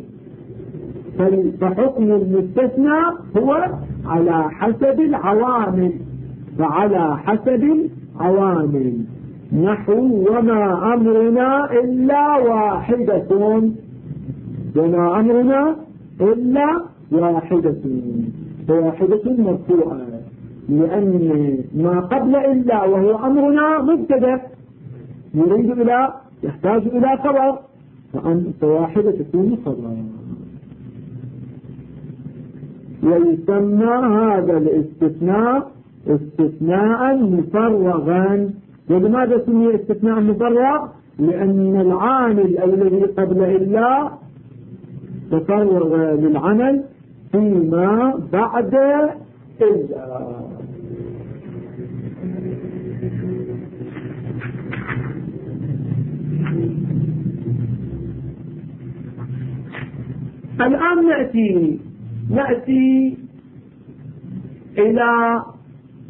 A: فحكم المستثنى هو على حسب العوامل، فعلى حسب العوامل. نحو وما أمرنا إلا واحدة، وما أمرنا إلا واحدة، فواحدة مرفوعة لأن ما قبل إلا وهو أمرنا مبتدأ يريد إلى يحتاج إلى خبر، فواحدة تكون خبر. ويسمى هذا الاستثناء استثناء مفرغا. ولماذا سمي استثناء مفرغ؟ لأن العامل الذي قبل إلا تفرغ للعمل فيما بعد إلا. الآن نأتي إلى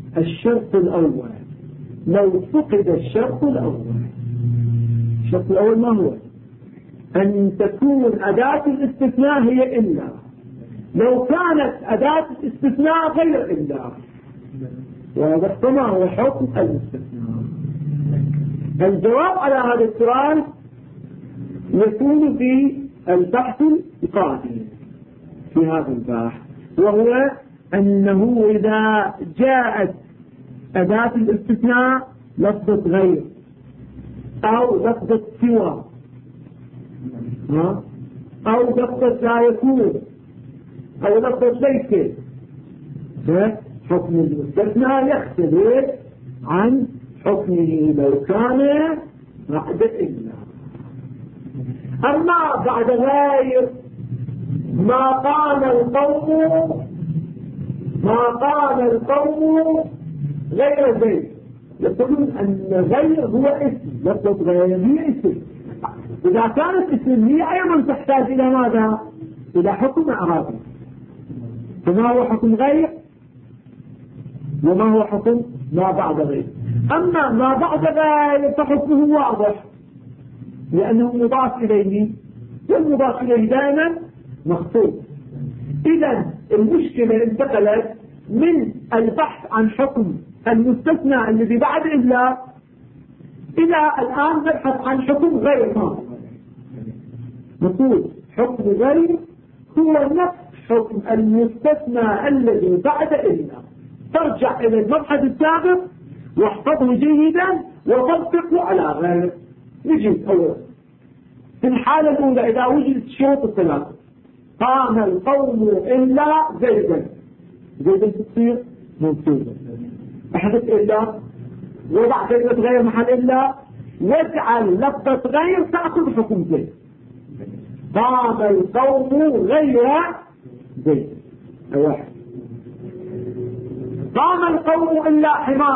A: الشرط الأول. لو فقد الشرط الأول، الشرط الأول ما هو؟ أن تكون أداة الاستثناء هي إلا. لو كانت أداة الاستثناء غير إلا، وهذا ما هو حكم الاستثناء؟ الجواب على هذا السؤال يكون في البحث القادم في هذا البحث، وهو أنه إذا جاءت أداة الاستثناء لفظة غير أو لفظة سوى أو لفظة لا يكون أو لفظة ليس، فحكم المستثنى يختلف عن حكمه لو كان بعد إلا. أما بعد غير ما قام القوم غير زيد، يقولون أن غير هو اسم، لفظة غير هي اسم. إذا كانت اسم هي أيضا تحتاج إلى ماذا؟ إلى حكم إعرابي. فما هو حكم غير وما هو حكم ما بعد غير؟ أما ما بعد غير فحكمه واضح لأنه مضاف إليه، والمضاف إليه دائما مخصوص. إذا المشكلة انتقلت من البحث عن حكم المستثنى الذي بعد إلا إلى الآن نبحث عن حكم غير ما. نقول حكم غير هو نفس حكم المستثنى الذي بعد إلا. ترجع إلى المبحث السابق واحفظه جيدا وطبقه على غير. نجي أولا في الحالة الأولى إذا وجدت الشروط الثلاثة، قام القوم إلا زيدا، زيدا تصير منصوبة. أحدث إلا وضع كلمة غير محل إلا، واجعل لفظة غير تأخذ حكم زيد. قام القوم غير زيد واحد. قام القوم إلا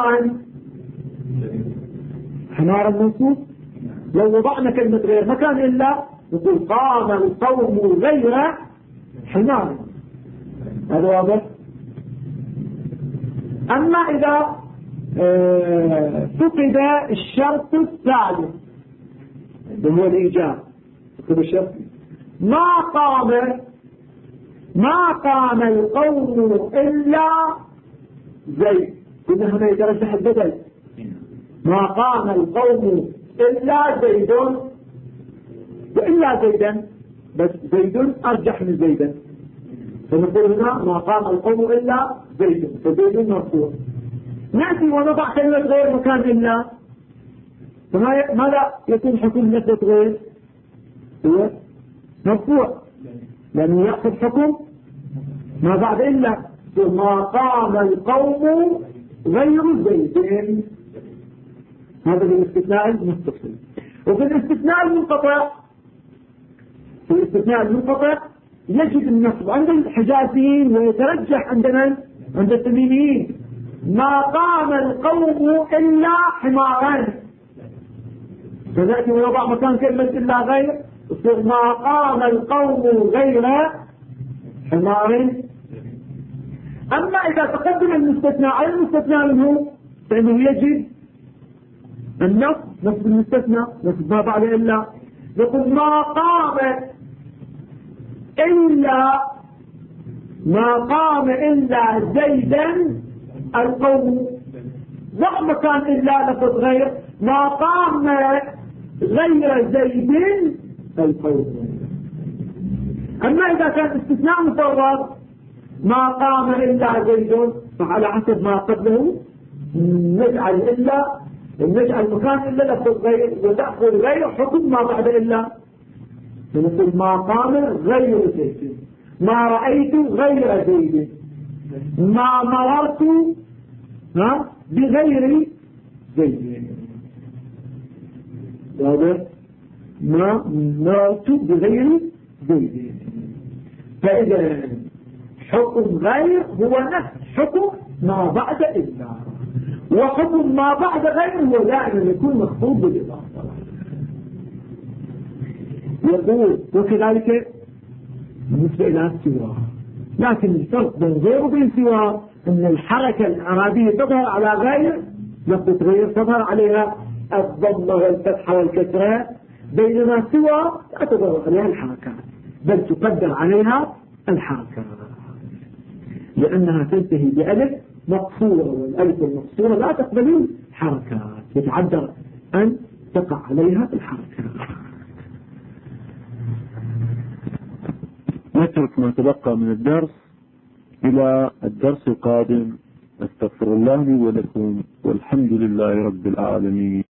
A: حمارا منصوب. لو وضعنا كلمة غير مكان إلا نقول قام القوم غير حمار. هذا واضح. أما إذا فقد الشرط الثالث وهو الإيجاب، فقد الشرط ما قام القوم إلا زيد، كنا هنا يترجح البدل. ما قام القوم إلا زيد وإلا زيدا، بس زيد أرجح من زيدا، فنقول هنا ما قام القوم إلا زيد، فزيد مرفوع. نأتي ونضع كلمة غير مكان إلا، فماذا يكون حكم نسبة غير؟ هو مرفوع لأنه يأخذ حكم ما بعد إلا. ما قام القوم غير زيد، هذا بالاستثناء المتصل. وفي الاستثناء المنقطع يجب النصب عند الحجازيين ويترجح عندنا عند التميميين. ما قام القوم إلا حمارا، فنأتي ونضع مكان كلمة إلا غير، ما قام القوم غير حمار. أما إذا تقدم المستثنى على المستثنى منه فإنه يجب نصب المستثنى، نصب ما بعد إلا. يقول ما قام إلا زيدا القوم، ضع مكان إلا لفظ غير، ما قام غير زيد القوم. أما إذا كان استثناء مفرد ما قام إلا زيد، فعلى حسب ما قبله نجعل مكان إلا لفظ غير وتأخذ غير حكم ما بعد إلا. فنقول ما قام غير زيد، ما رأيت غير زيد، ما مررت بغير زيد. ما مررت بغير زيد. فإذا حكم غير هو نفس حكم ما بعد إلا، وحكم ما بعد غير هو دائما يكون مخطوط بالإضافة. يقول وكذلك بالنسبة إلى السوى، لكن الفرق بين غير وبين سوى
B: أن الحركة الإعرابية تظهر على غير لفظة غير، تظهر عليها الضمة والفتحة والكسرة، بينما سوى لا تظهر عليها الحركات بل تقدر عليها الحركات، لأنها تنتهي بألف مقصورة، والألف المقصورة لا تقبل حركات، يتعذر أن تقع عليها الحركات.
A: نترك ما تبقى من الدرس إلى الدرس القادم. استغفر الله لي ولكم، والحمد لله رب العالمين.